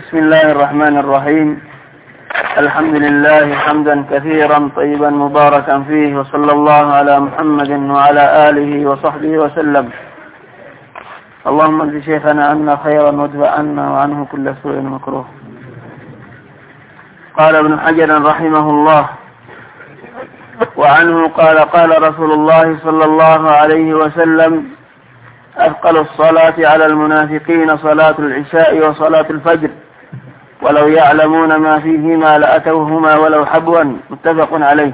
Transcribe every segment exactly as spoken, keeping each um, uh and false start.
بسم الله الرحمن الرحيم. الحمد لله حمدا كثيرا طيبا مباركا فيه، وصلى الله على محمد وعلى آله وصحبه وسلم. اللهم اجز شيخنا عنا خيرا وادفع عنا وعنه كل سوء مكروه. قال ابن حجر رحمه الله: وعنه قال قال رسول الله صلى الله عليه وسلم: أثقل الصلاة على المنافقين صلاة العشاء وصلاة الفجر، ولو يعلمون ما فيهما لأتوهما ولو حبوا. متفق عليه.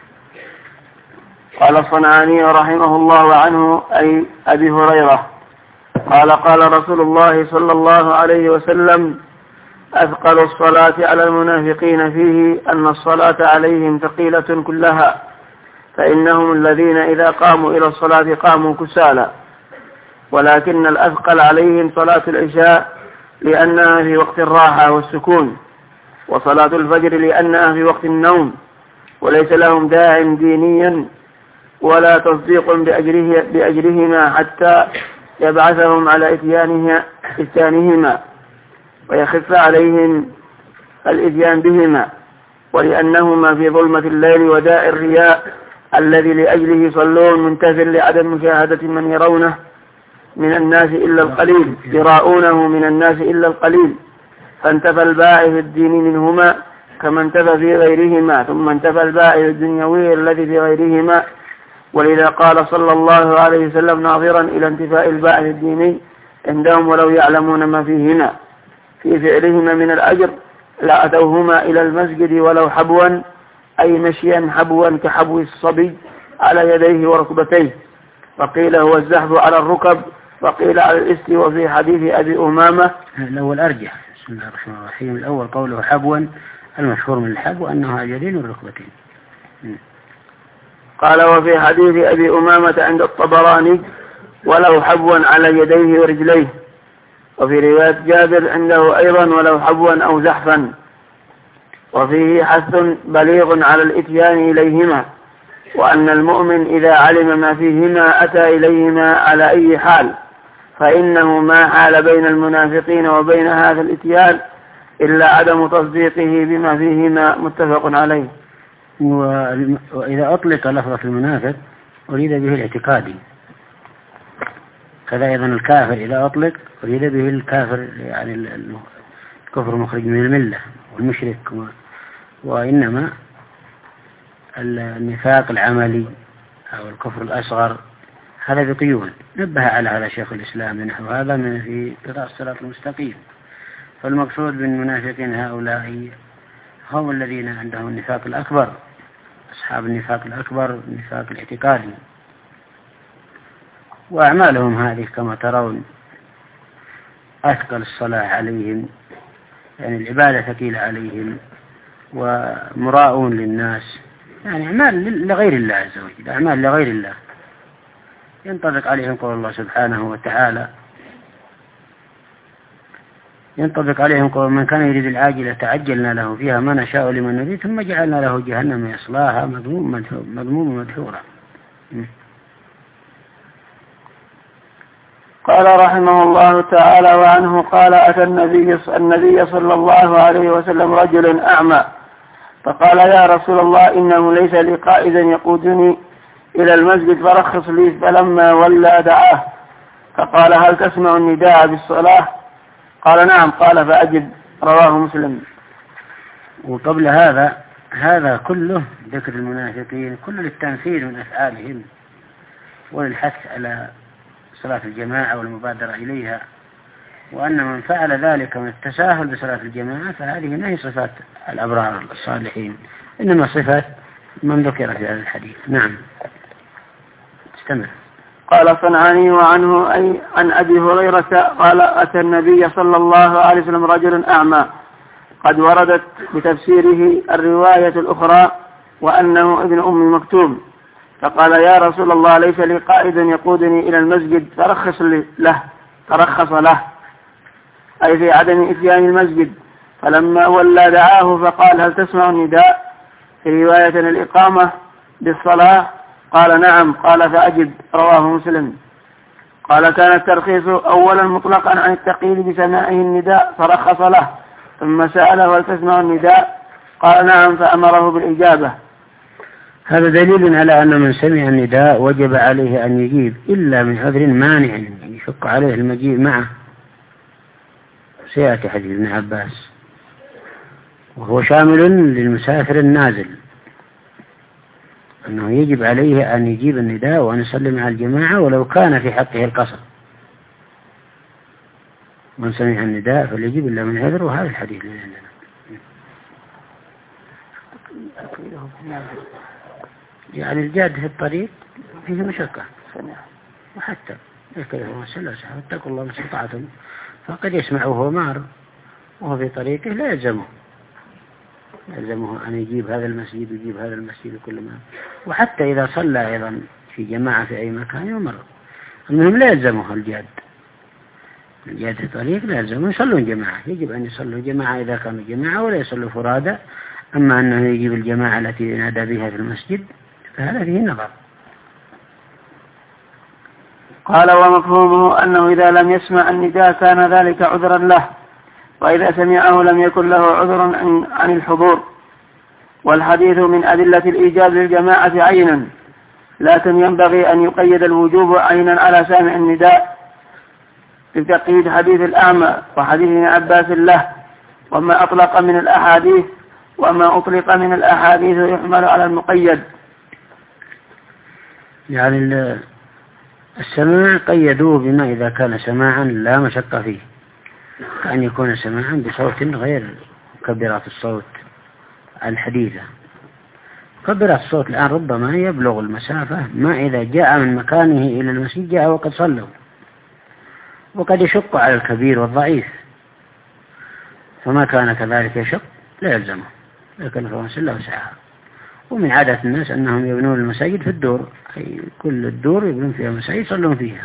قال الصنعاني رحمه الله عنه أي أبي هريرة قال قال رسول الله صلى الله عليه وسلم: أثقل الصلاة على المنافقين فيه أن الصلاة عليهم ثقيلة كلها، فإنهم الذين إذا قاموا إلى الصلاة قاموا كسالى، ولكن الأثقل عليهم صلاة العشاء لأنها في وقت الراحة والسكون، وصلاة الفجر لأنها في وقت النوم، وليس لهم داع دينيا ولا تصديق بأجره بأجرهما حتى يبعثهم على إتيانهما ويخف عليهم الإتيان بهما، ولأنهما في ظلمة الليل وداء الرياء الذي لأجله يصلون منتفر لعدم مشاهدة من يرونه من الناس إلا القليل يراؤونه من الناس إلا القليل، فانتفى الباعث الدين منهما كما انتفى في غيرهما، ثم انتفى الباعث الدنيوي الذي في غيرهما. ولذا قال صلى الله عليه وسلم ناظرا إلى انتفاء الباعث الديني عندهم: ولو يعلمون ما فيهما في فعلهما من الأجر لأتوهما إلى المسجد ولو حبوا، أي مشيا حبوا كحبو الصبي على يديه وركبتيه، وقيل هو الزحف على الركب، وقيل على الاستي. وفي حديث أبي أمامة الأول أرجح. بسم الله الرحمن الرحيم. الأول قوله حبوا، المشهور من الحبو أنها اليدين والركبتين. قال: وفي حديث أبي أمامة عند الطبراني: ولو حبوا على يديه ورجليه. وفي رواية جابر عنده أيضا: ولو حبوا أو زحفا. وفيه حث بليغ على الإتيان إليهما، وأن المؤمن إذا علم ما فيهما أتى إليهما على أي حال، فإنه ما حال بين المنافقين وبين هذا الإتيان إلا عدم تصديقه بما فيهما. متفق عليه. وإذا أطلق لفظة المنافق أريد به الاعتقادي، كذا أيضا الكافر إذا أطلق أريد به الكافر، يعني الكفر مخرج من الملة والمشرك، وإنما النفاق العملي أو الكفر الأصغر هذا بقيود. نبه على هذا شيخ الإسلام نحو هذا من في قراءة الصراط المستقيم. فالمقصود بالمنافقين هؤلاء هم الذين عندهم النفاق الأكبر، أصحاب النفاق الأكبر، النفاق الاعتقادي، وأعمالهم هذه كما ترون أثقل الصلاة عليهم، يعني العبادة ثقيلة عليهم، ومراؤون للناس، يعني أعمال لغير الله عز وجل، أعمال لغير الله. ينطبق عليهم قول الله سبحانه وتعالى: ينطبق عليهم قول: من كان يريد العاجلة تعجلنا له فيها ما نشاء لمن نريد ثم جعلنا له جهنم يصلاها مذموما مدحورا. قال رحمه الله تعالى: وعنه قال: أتى النبي النبي صلى الله عليه وسلم رجل أعمى، فقال: يا رسول الله، إنه ليس لي قائدا يقودني إلى المسجد فرخص لي. فلما ولى دعاه فقال: هل تسمع النداء بالصلاة؟ قال: نعم. قال: فأجب. رواه مسلم. وقبل هذا هذا كله ذكر المنافقين كله للتنفيذ من أفعالهم وللحث على صلاة الجماعة والمبادرة إليها، وأن من فعل ذلك من التساهل بصلاة الجماعة فهذه ما هي صفات الأبرار الصالحين، إنما صفات من ذكر في هذا الحديث. نعم، استمر. قال صنعاني: وعنه أي عن أبي هريرة قال: أتى النبي صلى الله عليه وسلم رجل أعمى، قد وردت بتفسيره الرواية الأخرى وأنه ابن أم مكتوم، فقال: يا رسول الله، ليس لي قائد يقودني إلى المسجد فرخص له فرخص له أي في عدم إتيان المسجد. فلما ولى دعاه فقال: هل تسمع النداء؟ في رواية الإقامة بالصلاة. قال: نعم. قال: فأجب. رواه مسلم. قال: كان الترخيص أولا مطلقا عن التقييد بسماعه النداء فرخص له، ثم سأله هل تسمع النداء؟ قال نعم، فأمره بالإجابة. هذا دليل على أن من سمع النداء وجب عليه أن يجيب إلا من عذر مانع يشق عليه المجيء معه. سيأتي حديث ابن عباس وهو شامل للمسافر النازل، أنه يجب عليه أن يجيب النداء وأن يصلي مع الجماعة ولو كان في حقه القصر. من سمع النداء فليجب إلا من عذر، وهذا الحديث اللي عندنا. يعني الجاد في الطريق فيه مشقة، وحتى يذكره وسلم اتقوا الله ما استطعتم، فقد يسمع وهو مار وهو في طريقه لا يلزمه يلزمه أن يجيب هذا المسجد ويجيب هذا المسجد وكل ما. وحتى إذا صلى أيضا في جماعة في أي مكان يمر، المهم لا يلزمه الجاد الجاد في طريق لا يلزمه يصلون جماعة. يجب أن يصلوا جماعة إذا كانوا جماعة ولا يصلوا فرادى. أما أنه يجيب الجماعة التي ينادى بها في المسجد فهذا فيه نظر. قال ومفهومه أنه إذا لم يسمع النداء كان ذلك عذرا له، وإذا سمعه لم يكن له عذر عن الحضور. والحديث من أدلة الإيجاب للجماعة عينا، لكن ينبغي أن يقيد الوجوب عينا على سامع النداء بتقييد حديث الأعمى وحديث ابن عباس له، وما أطلق من الأحاديث وما أطلق من الأحاديث يحمل على المقيد. يعني السماع قيدوه بما إذا كان سماعا لا مشقة فيه، كأن يكون سماعا بصوت غير مكبرات الصوت الحديثة. مكبرات الصوت الآن ربما يبلغ المسافة ما إذا جاء من مكانه إلى المسجد جاء وقد صلوا، وقد يشق على الكبير والضعيف، فما كان كذلك يشق لا يلزمه، لكن فهو سلة وسعها. ومن عادة الناس أنهم يبنون المساجد في الدور، أي كل الدور يبنون فيها مساجد يصلون فيها.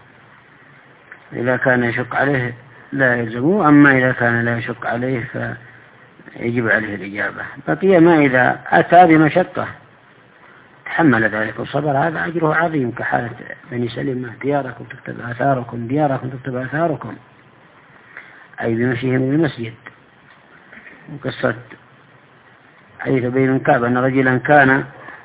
إذا كان يشق عليه لا يلزمه، أما إذا كان لا يشق عليه فيجب عليه الإجابة. بقي ما إذا أتى بمشقة تحمل ذلك وصبر، هذا أجره عظيم، كحالة بني سلمة دياركم تكتب آثاركم دياركم تكتب آثاركم، أي بمشيهم للمسجد. وقصة حديث أبي بن كعب أن رجلا كان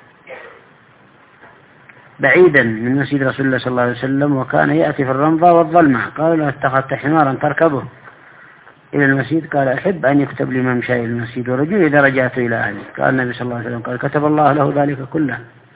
بعيدا من مسجد رسول الله صلى الله عليه وسلم وكان يأتي في الرمضة والظلمة، قال له اتخذت حمارا تركبه إلى المسجد؟ قال أحب أن يكتب لي ممشى إلى المسجد ورجوع إذا رجعت إلى أهلي. قال النبي صلى الله عليه وسلم قال كتب الله له ذلك كله.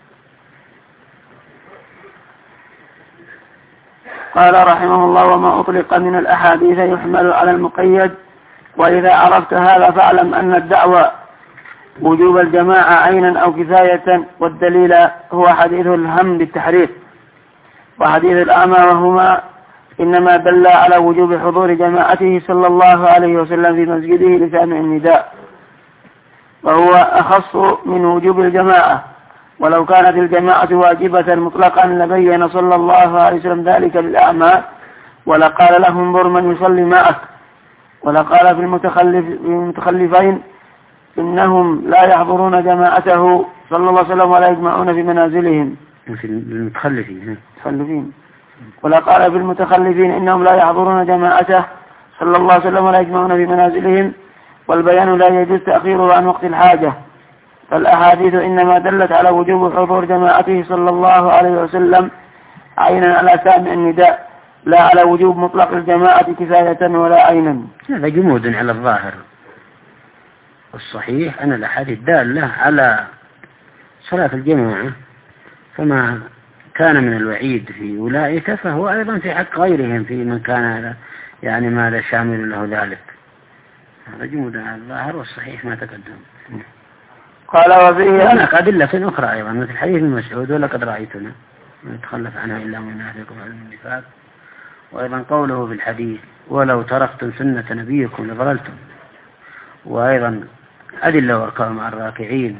قال رحمه الله وما أطلق من الأحاديث يحمل على المقيد. وإذا عرفت هذا فاعلم أن الدعوة وجوب الجماعة عينا أو كفاية، والدليل هو حديث الهم بالتحريف وحديث الأعمى، وهما إنما دل على وجوب حضور جماعته صلى الله عليه وسلم في مسجده لسامع النداء، وهو أخص من وجوب الجماعة. ولو كانت الجماعة واجبة مطلقا لبين صلى الله عليه وسلم ذلك للأعمى، ولقال لهم انظر من يصلي معك، ولقال في المتخلف المتخلفين إنهم لا يحضرون جماعته صلى الله عليه وسلم ولا يجمعون في منازلهم. في المتخلفين المتخلفين ولقال في المتخلفين إنهم لا يحضرون جماعته صلى الله عليه وسلم ولا يجمعون في منازلهم، والبيان لا يجوز تأخيره عن وقت الحاجة. فالأحاديث إنما دلت على وجوب حضور جماعته صلى الله عليه وسلم عينا على سامع النداء، لا على وجوب مطلق الجماعة كفاية ولا عينا. هذا جمود على الظاهر، والصحيح أن الأحاديث دالة على صلاة الجماعة، فما كان من الوعيد في أولئك فهو أيضا في حق غيرهم في من كان يعني ما لا شامل له ذلك. هذا جمود على الظاهر، والصحيح ما تقدم. قال وفيه هناك أدلة أخرى أيضا مثل حديث المسعود ولقد رأيتنا ما يتخلف عنها إلا منافق وعلم النفاق، وأيضا قوله في الحديث ولو تركتم سنة نبيكم لضللتم، وأيضا أدلة واركعوا مع الراكعين.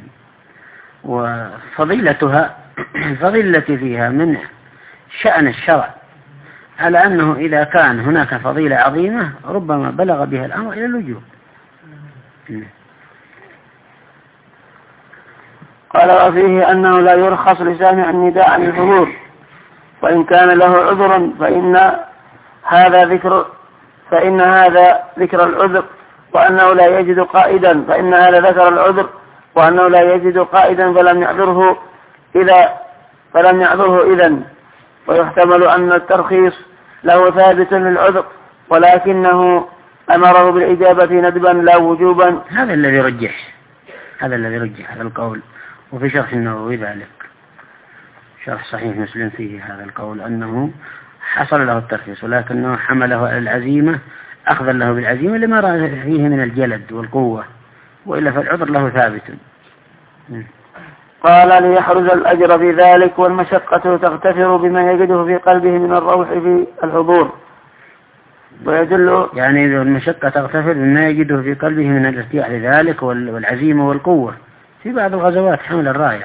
وفضيلتها الفضيلة فيها من شأن الشرع، على أنه إذا كان هناك فضيلة عظيمة ربما بلغ بها الأمر إلى اللجوء. قال وفيه أنه لا يرخص لسامع النداء عن الحضور، وإن كان له عذر فإن هذا ذكر فإن هذا ذكر العذر وأنه لا يجد قائدا فإن هذا ذكر العذر، وأنه لا يجد قائدا فلم يعذره إذا فلم يعذره إذن. ويحتمل أن الترخيص له ثابت للعذر ولكنه أمره بالإجابة ندبا لا وجوبا. هذا الذي يرجح هذا الذي يرجح هذا القول. وفي شرح النووي ذلك، شرح صحيح مسلم فيه هذا القول أنه حصل له الترخيص ولكنه حمله على العزيمة أخذا له بالعزيمة لما رأى فيه من الجلد والقوة، وإلا فالعذر له ثابت. قال ليحرز الأجر في ذلك، والمشقة تغتفر بما يجده في قلبه من الروح في الحضور. ويدل يعني المشقة تغتفر بما يجده في قلبه من الارتياح لذلك والعزيمة والقوة في بعض الغزوات حمل الراية.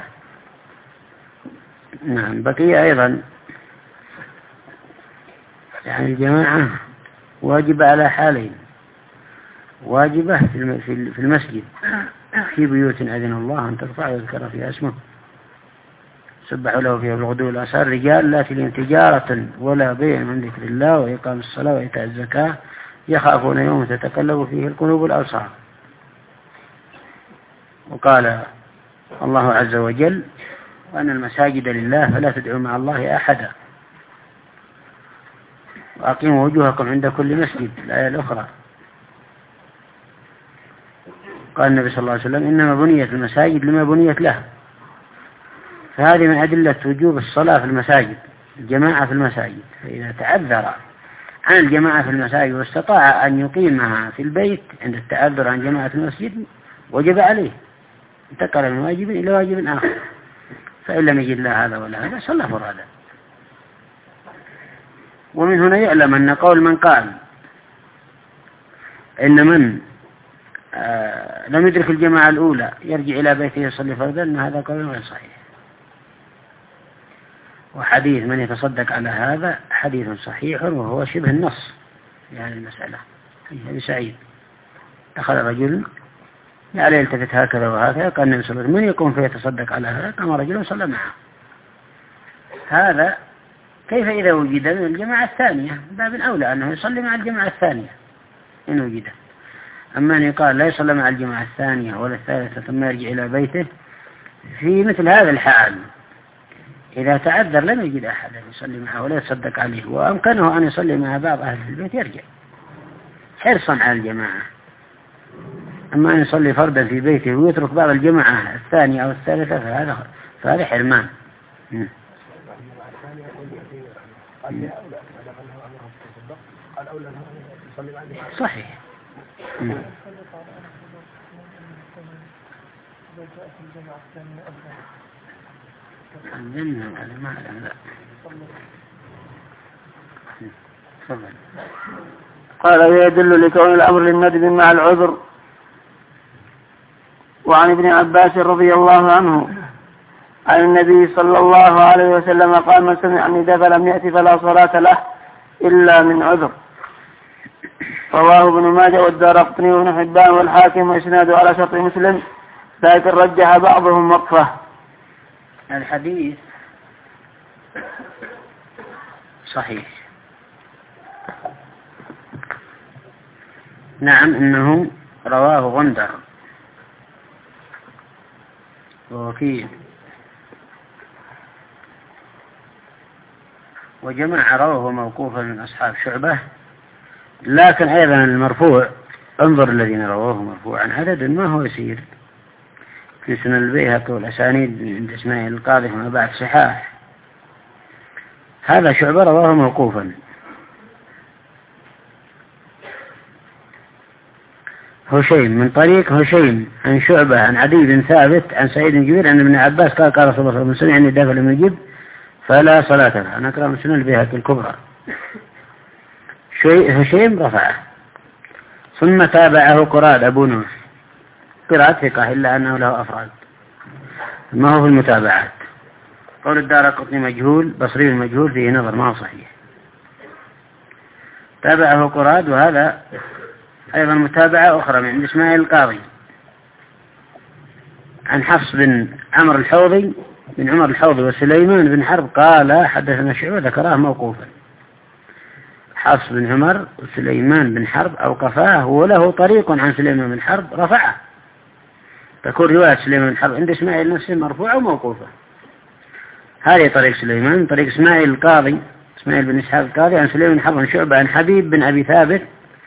نعم. بقي أيضا يعني الجماعة واجبة على حالين: واجبة في المسجد في بيوت أذن الله أن ترفع ويذكر فيها اسمه سبحوا له فيها بالغدو والآصال رجال لا تلهم تجارة ولا بيع من ذكر الله وإقام الصلاة وإيتاء الزكاة يخافون يوم تتقلب فيه القلوب والأبصار. وقال الله عز وجل: وأن المساجد لله فلا تدعوا مع الله أحدا وأقيموا وجوهكم عند كل مسجد. الآية الأخرى قال النبي صلى الله عليه وسلم: إنما بنيت المساجد لما بنيت له. فهذه من أدلة وجوب الصلاة في المساجد، الجماعة في المساجد. فإذا تعذر عن الجماعة في المساجد واستطاع أن يقيمها في البيت عند التعذر عن جماعة المسجد وجب عليه، انتقل من واجب إلى واجب آخر. فإن لم يجد لا هذا ولا هذا صلى فرادا. ومن هنا يعلم أن قول من قال إن من آه لم يدرك الجماعة الأولى يرجع إلى بيته يصلي فردا أن هذا قول غير صحيح. وحديث من يتصدق على هذا حديث صحيح وهو شبه النص في هذه المسألة. أبي سعيد دخل رجل عليه يلتفت هكذا وهكذا، قال النبي صلى الله عليه وسلم: من يقوم فيتصدق على هذا؟ قام رجل وصلى معه. هذا كيف إذا وجد من الجماعة الثانية؟ باب أولى أنه يصلي مع الجماعة الثانية إن وجد. أما أن يقال لا يصلي مع الجماعة الثانية ولا الثالثة ثم يرجع إلى بيته، في مثل هذا الحال إذا تعذر لم يجد أحدا يصلي معه ولا يتصدق عليه وأمكنه أن يصلي مع بعض أهل البيت يرجع حرصا على الجماعة. أما أن يصلي فردا في بيته ويترك بعض الجماعة الثانية أو الثالثة فهذا فهذا حرمان. صحيح. قال: ويدل لكون الأمر للندب مع العذر. وعن ابن عباس رضي الله عنه عن النبي صلى الله عليه وسلم قال: من سمع النداء فلم يأتي فلا صلاة له إلا من عذر. رواه ابن ماجه والدارقطني وابن حبان والحاكم وإسناده على شرط مسلم، لكن رجح بعضهم وقفه. الحديث صحيح. نعم إنه رواه غندر ووكيل وجمع رواه موقوفا من أصحاب شعبة، لكن أيضا المرفوع انظر الذين رواه مرفوعا عدد ما هو يسير في سنن البيهقي والأسانيد عند إسماعيل القاضي وما بعد صحاح. هذا شعبة رواه موقوفا. هشيم من طريق هشيم عن شعبة عن عدي بن ثابت عن سعيد بن جبير عن ابن عباس قال: قال رسول الله صلى الله عليه وسلم: من سمع النداء فلم يجب فلا صلاة له. أنا أقرأ من سنن البيهقي الكبرى. هشيم رفعه ثم تابعه قراد أبو نوح، قراءة ثقة إلا أنه له أفراد ما هو في المتابعات. قول الدارقطني مجهول، بصري المجهول فيه نظر ما هو صحيح. تابعه قراد، وهذا أيضا متابعة أخرى من عند إسماعيل القاضي عن حفص بن عمر الحوضي بن عمر الحوضي وسليمان بن حرب قال: حدثنا شعبة ذكراه موقوفا. حفص بن عمر وسليمان بن حرب أوقفاه، وله طريق عن سليمان بن حرب رفعه، تكون رواية سليمان بن حرب عند إسماعيل نفسه مرفوعة وموقوفة. هذه طريق سليمان. طريق إسماعيل القاضي، إسماعيل بن إسحاق القاضي عن سليمان بن حرب عن شعبة عن حبيب بن أبي ثابت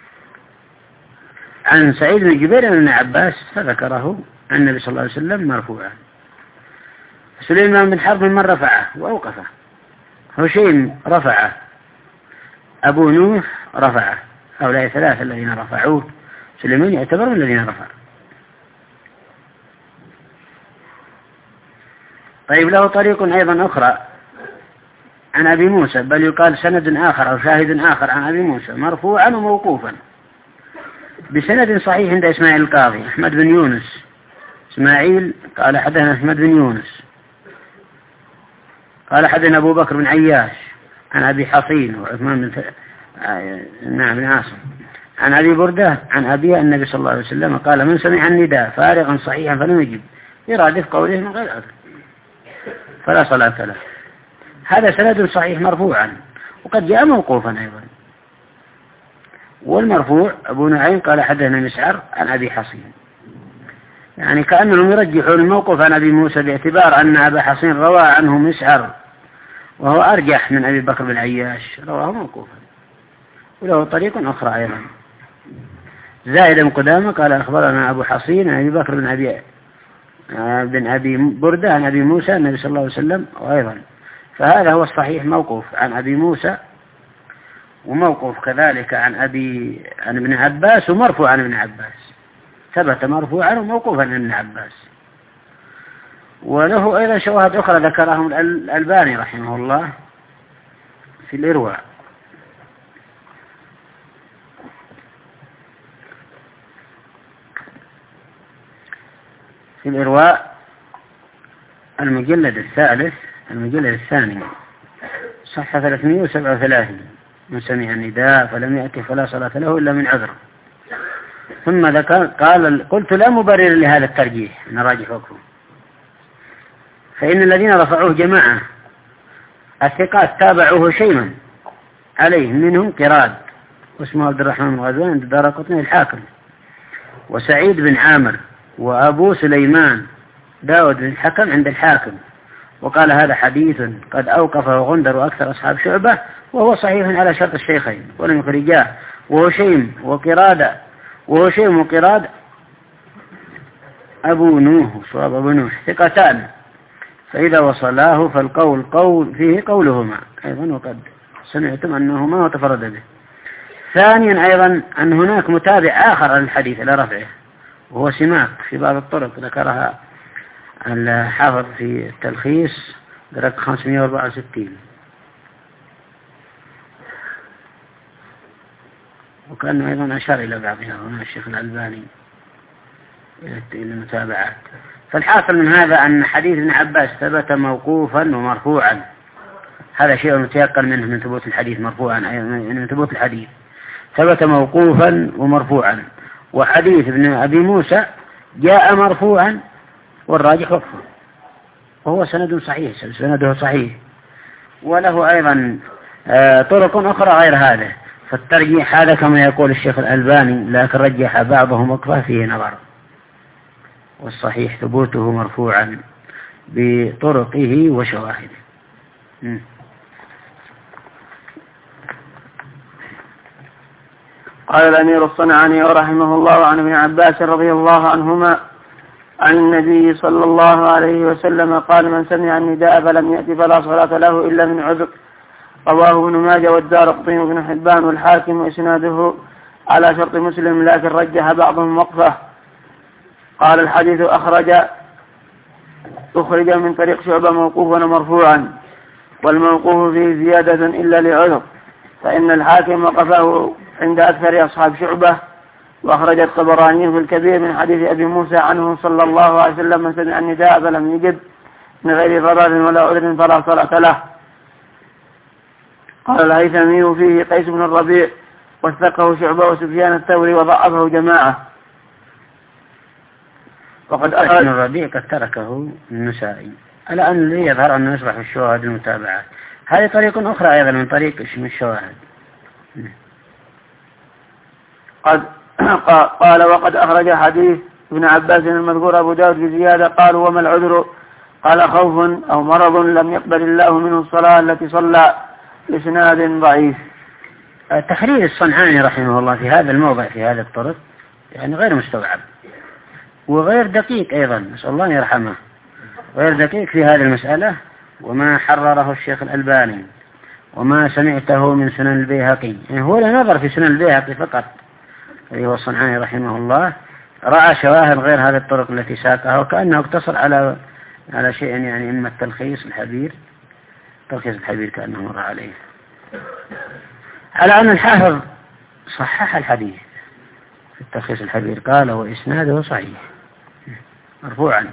عن سعيد بن جبير عن ابن عباس فذكره عن النبي صلى الله عليه وسلم مرفوعا. سليمان بن حرب من رفعه وأوقفه، هشيم رفعه، أبو نوح رفعه، هؤلاء ثلاثة الذين رفعوه. سليمان يعتبر من الذين رفعوا. طيب له طريق أيضا أخرى عن أبي موسى، بل يقال سند آخر أو شاهد آخر عن أبي موسى مرفوعا وموقوفا بسند صحيح عند إسماعيل القاضي أحمد بن يونس. إسماعيل قال حدثنا أحمد بن يونس قال حدثنا أبو بكر بن عياش عن أبي حصين وعثمان بن نعم بن عاصم عن أبي بردة عن أبي النبي صلى الله عليه وسلم قال: من سمع النداء فارغا صحيحا فلم يجب يرادف قوله من غير عذر فلا صلاة له. هذا سند صحيح مرفوعا، وقد جاء موقوفا أيضا. والمرفوع أبو نعيم قال حدثنا مسعر عن أبي حصين، يعني كأنهم يرجحون الموقوف عن أبي موسى باعتبار أن أبا حصين روى عنه مسعر وهو أرجح من أبي بكر بن عياش رواه موقوفا. وله طريق أخرى أيضا. زائد بن قدامة قال أخبرنا أبو حصين عن أبي بكر بن أبي بن أبي بردة عن أبي موسى النبي صلى الله عليه وسلم وأيضا. فهذا هو الصحيح موقوف عن أبي موسى، وموقوف كذلك عن أبي عن ابن عباس، ومرفوع عن ابن عباس، ثبت مرفوعا وموقوفا عن ابن عباس. وله أيضا شواهد أخرى ذكرهم الألباني رحمه الله في الإرواء. في الإرواء المجلد الثالث المجلد الثاني صفحة ثلاثمائة وسبعة وثلاثين: من سمع النداء فلم يأتي فلا صلاة له إلا من عذر. ثم ذكر قال: قلت لا مبرر لهذا الترجيح، نراجح وقفه، فإن الذين رفعوه جماعة الثقات تابعوه شيما عليه، منهم قراد واسمه عبد الرحمن بن غزوان عند الدارقطني الحاكم، وسعيد بن عامر، وأبو سليمان داود بن الحكم عند الحاكم. وقال: هذا حديث قد أوقفه غندر وأكثر أصحاب شعبة، وهو صحيح على شرط الشيخين ولم يخرجاه. وهشيم وقراد وهشيم وقراد أبو نوح صواب أبو نوح ثقتان، فإذا وصلاه فالقول قول فيه قولهما أيضا، وقد سمعتم أنهما وتفرد به. ثانيا أيضا أن هناك متابع آخر للحديث إلى رفعه، وهو سماك في بعض الطرق ذكرها الحافظ في التلخيص برقم خمسمائة وأربعة وستين. وكان أيضا أشار إلى بعضها هنا الشيخ الألباني إلى المتابعات. فالحاصل من هذا أن حديث ابن عباس ثبت موقوفا ومرفوعا، هذا شيء متيقن منه من ثبوت الحديث مرفوعا، من ثبوت الحديث ثبت موقوفا ومرفوعا. وحديث ابن أبي موسى جاء مرفوعا والراجح وقفه، وهو سند صحيح، سنده صحيح. وله أيضا طرق أخرى غير هذا، فالترجيح هذا كما يقول الشيخ الألباني، لكن رجح بعضهم وقفه فيه نظر، والصحيح ثبوته مرفوعا بطرقه وشواهده. م. قال الأمير الصنعاني رحمه الله عن ابن عباس رضي الله عنهما عن النبي صلى الله عليه وسلم قال: من سمع النداء فلم يأتي فلا صلاة له إلا من عذر. رواه ابن ماجه والدارقطني وابن حبان والحاكم، وإسناده على شرط مسلم، لكن رجح بعضهم وقفه. قال: الحديث أخرج أخرج من طريق شعبة موقوفا ومرفوعا، والموقوف فيه زيادة إلا لعذر، فإن الحاكم وقفه عند أكثر أصحاب شعبة. وأخرج الطبراني في الكبير من حديث أبي موسى عنه صلى الله عليه وسلم: من سمع النداء فلم يجب من غير ضرر ولا عذر فلا صلاة له. قال الهيثمي فيه قيس بن الربيع، وثقه شعبة وسفيان الثوري وضعفه جماعة. وقد قيس بن الربيع قد تركه النسائي، على أن لي يظهر أنه يصبح في الشواهد المتابعات. هذه طريق أخرى أيضا من طريق اسم الشواهد. قد قال وقد أخرج حديث ابن عباس المذكور أبو داود بزيادة. قالوا وما العذر؟ قال خوف أو مرض لم يقبل الله منه الصلاة التي صلى، بإسناد ضعيف. تحرير الصنعاني رحمه الله في هذا الموضع في هذا الطرق يعني غير مستوعب وغير دقيق أيضا، نسأل الله يرحمه، غير دقيق في هذه المسألة. وما حرره الشيخ الألباني وما سمعته من سنن البيهقي، يعني هو لا نظر في سنن البيهقي فقط، أيها الصنعاني رحمه الله رأى شواهد غير هذه الطرق التي ساقها، وكأنه اقتصر على على شيء يعني إما التلخيص الحبير، تلخيص الحبير كأنه مر عليه، على أن الحافظ صحح الحديث في التلخيص الحبير، قال وإسناده صحيح مرفوعا.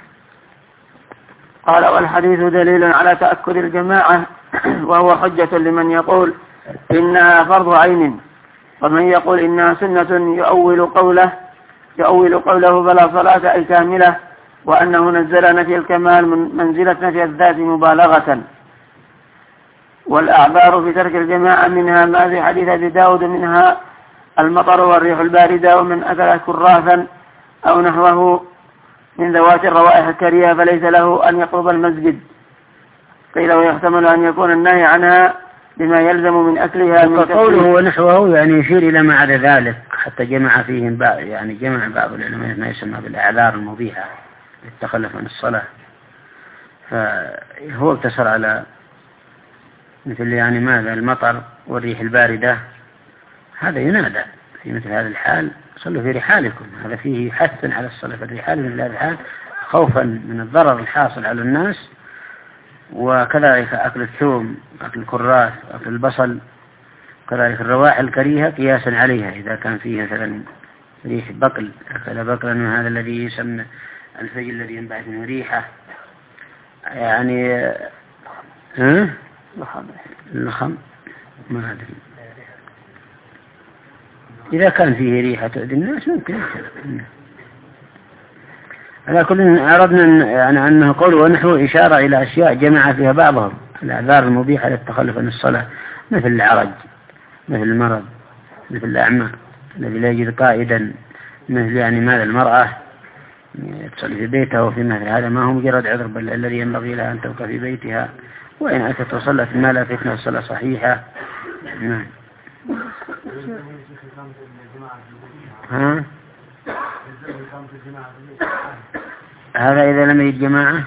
قال والحديث دليل على تأكد الجماعة، وهو حجة لمن يقول إنها فرض عين، ومن يقول إنها سنة يؤول قوله يؤول قوله بلا صلاة أي كاملة، وأنه نزل نفي الكمال من منزلة نفي الذات مبالغة. والأعذار في ترك الجماعة منها ما في حديث أبي داود، منها المطر والريح الباردة، ومن أكل كراثا أو نحوه من ذوات الروائح الكريهة فليس له أن يقرب المسجد. قيل ويحتمل أن يكون النهي عنها بما يلزم من أكلها. وقوله ونحوه يعني يشير إلى ما عدا ذلك، حتى جمع فيهم بعض يعني جمع بعض العلماء ما يسمى بالأعذار المبيحة للتخلف عن الصلاة، فهو اقتصر على مثل يعني ماذا المطر والريح الباردة، هذا ينادى في مثل هذا الحال صلوا في رحالكم، هذا فيه حث على الصلاة في الرحال من هذا الحال خوفا من الضرر الحاصل على الناس. وكذلك أكل الثوم، أكل الكراث، أكل البصل، كذلك الروائح الكريهة قياسا عليها، إذا كان فيه مثلا ريح بقل، أكل بقلا من هذا الذي يسمى الفجل الذي ينبعث منه ريحة يعني ها؟ اللخم ما أدري، إذا كان فيه ريحة تؤذي الناس ممكن. على كل أردنا يعني أنه قول ونحو إشارة إلى أشياء جمع فيها بعضهم الأعذار المبيحة للتخلف عن الصلاة، مثل العرج، مثل المرض، مثل الأعمى الذي لا يجد قائدا، مثل يعني ماذا المرأة تصلي في بيتها، وفي مثل هذا ما هو مجرد عذر بل الذي ينبغي لها أن تبقى في بيتها، وإن أتت وصلت ما لا فتنة الصلاة صحيحة. نعم. ها؟ هذا إذا لم يجد جماعة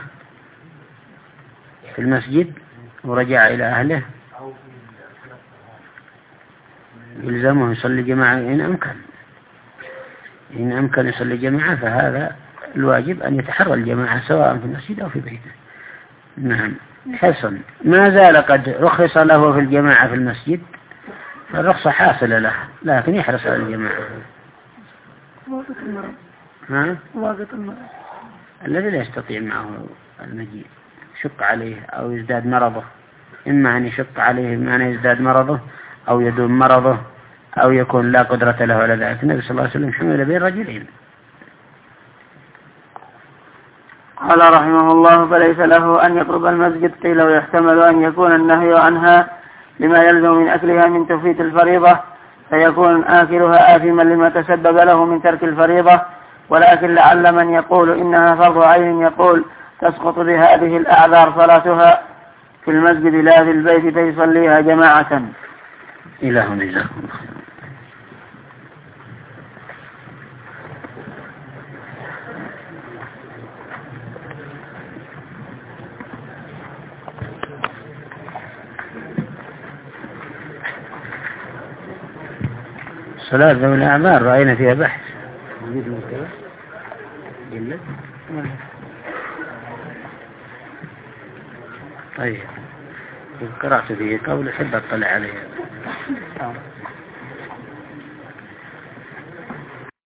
في المسجد ورجع إلى أهله يلزمه يصلي جماعة إن أمكن، إن أمكن يصلي جماعة، فهذا الواجب أن يتحرى الجماعة سواء في المسجد أو في بيته. نعم. حسن. ما زال قد رخص له في الجماعة في المسجد، فالرخصة حاصلة له، لكن يحرص على الجماعة. ها؟ الذي لا يستطيع معه المجيء شق عليه أو يزداد مرضه، إما أن يشق عليه إما أن يزداد مرضه أو يدوم مرضه أو يكون لا قدرة له على ذلك. النبي صلى الله عليه وسلم حمل بين رجلين. قال رحمه الله فليس له أن يقرب المسجد. قيل ويحتمل أن يكون النهي عنها لما يلزم من أكلها من تفويت الفريضة، فيكون آكلها آثما لما تسبب له من ترك الفريضة، ولكن لعل من يقول إنها فرض عين يقول تسقط بهذه الأعذار صلاتها في المسجد لا في البيت فيصليها جماعة. إلى هنا جزاكم الله خيرا. صلاة ذوي الأعذار رأينا فيها بحث. طيب قرأت فيه قول حب أطلع عليه.